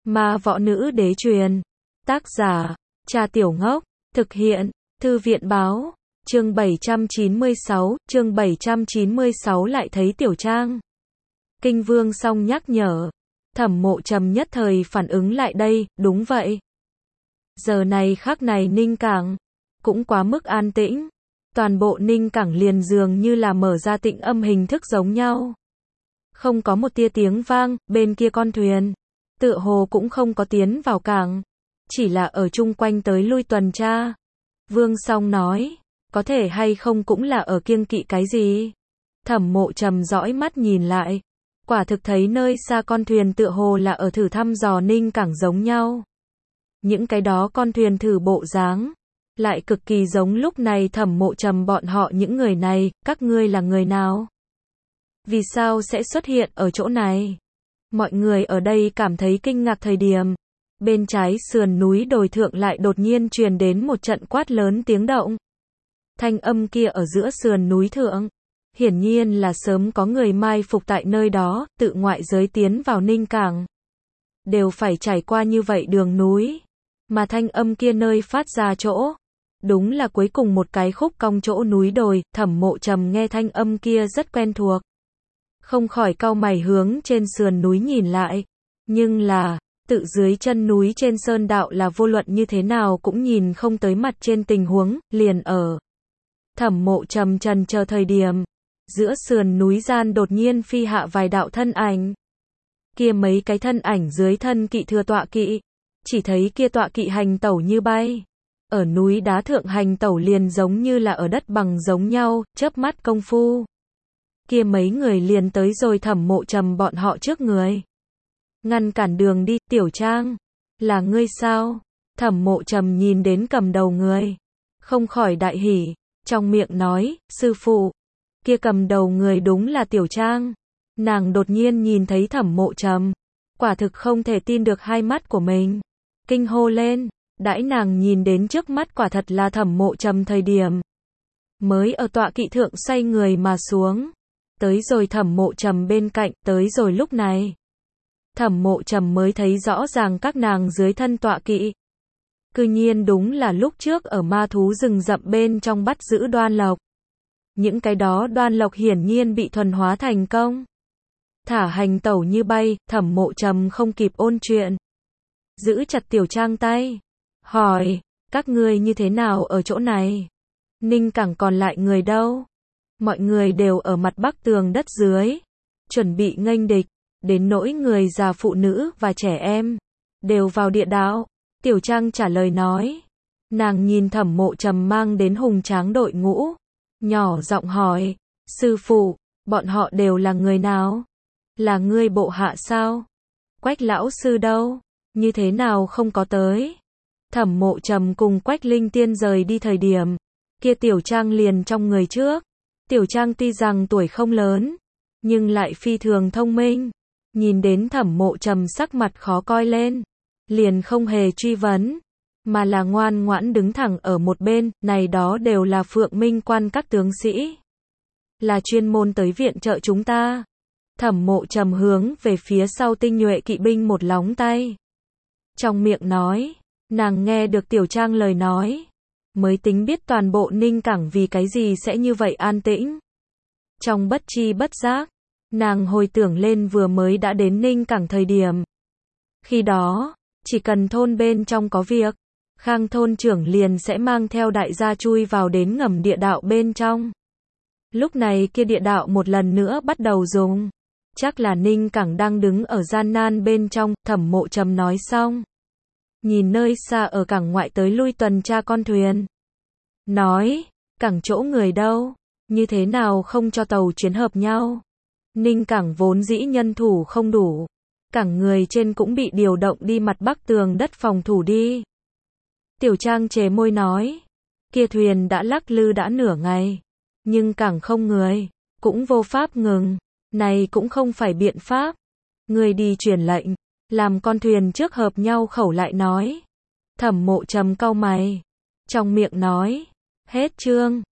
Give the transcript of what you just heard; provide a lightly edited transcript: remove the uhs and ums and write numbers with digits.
Ma võ nữ đế truyền. Tác giả, Cha Tiểu Ngốc. Thực hiện, Thư viện báo. Chương 796 lại thấy Tiểu Trang. Kinh Vương xong nhắc nhở. Thẩm Mộ Trầm nhất thời phản ứng lại đây, đúng vậy. Giờ này khắc này Ninh Cảng cũng quá mức an tĩnh. Toàn bộ Ninh Cảng liền dường như là mở ra tịnh âm hình thức giống nhau. Không có một tia tiếng vang, bên kia con thuyền tựa hồ cũng không có tiến vào cảng, chỉ là ở chung quanh tới lui tuần tra. Vương Song nói, có thể hay không cũng là ở kiêng kỵ cái gì. Thẩm Mộ Trầm dõi mắt nhìn lại, quả thực thấy nơi xa con thuyền tựa hồ là ở thử thăm dò Ninh Cảng giống nhau. Những cái đó con thuyền thử bộ dáng lại cực kỳ giống lúc này Thẩm Mộ Trầm bọn họ những người này, các ngươi là người nào? Vì sao sẽ xuất hiện ở chỗ này? Mọi người ở đây cảm thấy kinh ngạc thời điểm, bên trái sườn núi đồi thượng lại đột nhiên truyền đến một trận quát lớn tiếng động. Thanh âm kia ở giữa sườn núi thượng, hiển nhiên là sớm có người mai phục tại nơi đó, tự ngoại giới tiến vào Ninh Cảng đều phải trải qua như vậy đường núi, mà thanh âm kia nơi phát ra chỗ, đúng là cuối cùng một cái khúc cong chỗ núi đồi. Thẩm Mộ Trầm nghe thanh âm kia rất quen thuộc, không khỏi cau mày hướng trên sườn núi nhìn lại, nhưng là, tự dưới chân núi trên sơn đạo là vô luận như thế nào cũng nhìn không tới mặt trên tình huống, liền ở Thẩm Mộ Trầm trần chờ thời điểm, giữa sườn núi gian đột nhiên phi hạ vài đạo thân ảnh. Kia mấy cái thân ảnh dưới thân kỵ thừa tọa kỵ, chỉ thấy kia tọa kỵ hành tẩu như bay, ở núi đá thượng hành tẩu liền giống như là ở đất bằng giống nhau, chớp mắt công phu. Kia mấy người liền tới rồi Thẩm Mộ Trầm bọn họ trước người. Ngăn cản đường đi. Tiểu Trang, là ngươi sao? Thẩm Mộ Trầm nhìn đến cầm đầu người, không khỏi đại hỉ, trong miệng nói, sư phụ. Kia cầm đầu người đúng là Tiểu Trang. Nàng đột nhiên nhìn thấy Thẩm Mộ Trầm, quả thực không thể tin được hai mắt của mình, kinh hô lên. Đãi nàng nhìn đến trước mắt quả thật là Thẩm Mộ Trầm thời điểm, mới ở tọa kỵ thượng xoay người mà xuống, tới rồi Thẩm Mộ Trầm bên cạnh. Tới rồi lúc này, Thẩm Mộ Trầm mới thấy rõ ràng các nàng dưới thân tọa kỵ, cư nhiên đúng là lúc trước ở ma thú rừng rậm bên trong bắt giữ đoan lộc. Những cái đó đoan lộc hiển nhiên bị thuần hóa thành công, thả hành tẩu như bay. Thẩm Mộ Trầm không kịp ôn chuyện, giữ chặt Tiểu Trang tay, hỏi, các ngươi như thế nào ở chỗ này? Ninh Cảng còn lại người đâu? Mọi người đều ở mặt bắc tường đất dưới, chuẩn bị nghênh địch, đến nỗi người già phụ nữ và trẻ em, đều vào địa đạo. Tiểu Trang trả lời nói, nàng nhìn Thẩm Mộ Trầm mang đến hùng tráng đội ngũ, nhỏ giọng hỏi, sư phụ, bọn họ đều là người nào? Là ngươi bộ hạ sao? Quách lão sư đâu? Như thế nào không có tới? Thẩm Mộ Trầm cùng Quách Linh Tiên rời đi thời điểm, kia Tiểu Trang liền trong người trước. Tiểu Trang tuy rằng tuổi không lớn, nhưng lại phi thường thông minh. Nhìn đến Thẩm Mộ Trầm sắc mặt khó coi lên, liền không hề truy vấn, mà là ngoan ngoãn đứng thẳng ở một bên. Này đó đều là Phượng Minh quan các tướng sĩ, là chuyên môn tới viện trợ chúng ta. Thẩm Mộ Trầm hướng về phía sau tinh nhuệ kỵ binh một lóng tay, trong miệng nói. Nàng nghe được Tiểu Trang lời nói, mới tính biết toàn bộ Ninh Cảng vì cái gì sẽ như vậy an tĩnh. Trong bất tri bất giác, nàng hồi tưởng lên vừa mới đã đến Ninh Cảng thời điểm. Khi đó, chỉ cần thôn bên trong có việc, Khang thôn trưởng liền sẽ mang theo đại gia chui vào đến ngầm địa đạo bên trong. Lúc này kia địa đạo một lần nữa bắt đầu dùng. Chắc là Ninh Cảng đang đứng ở gian nan bên trong. Thẩm Mộ Trầm nói xong, nhìn nơi xa ở cảng ngoại tới lui tuần tra con thuyền, nói, cảng chỗ người đâu? Như thế nào không cho tàu chuyến hợp nhau? Ninh Cảng vốn dĩ nhân thủ không đủ, cảng người trên cũng bị điều động đi mặt bắc tường đất phòng thủ đi. Tiểu Trang chề môi nói, kia thuyền đã lắc lư đã nửa ngày, nhưng cảng không người, cũng vô pháp ngừng, này cũng không phải biện pháp. Người đi truyền lệnh, làm con thuyền trước hợp nhau khẩu lại nói. Thẩm Mộ Trầm cau mày, trong miệng nói, hết chương.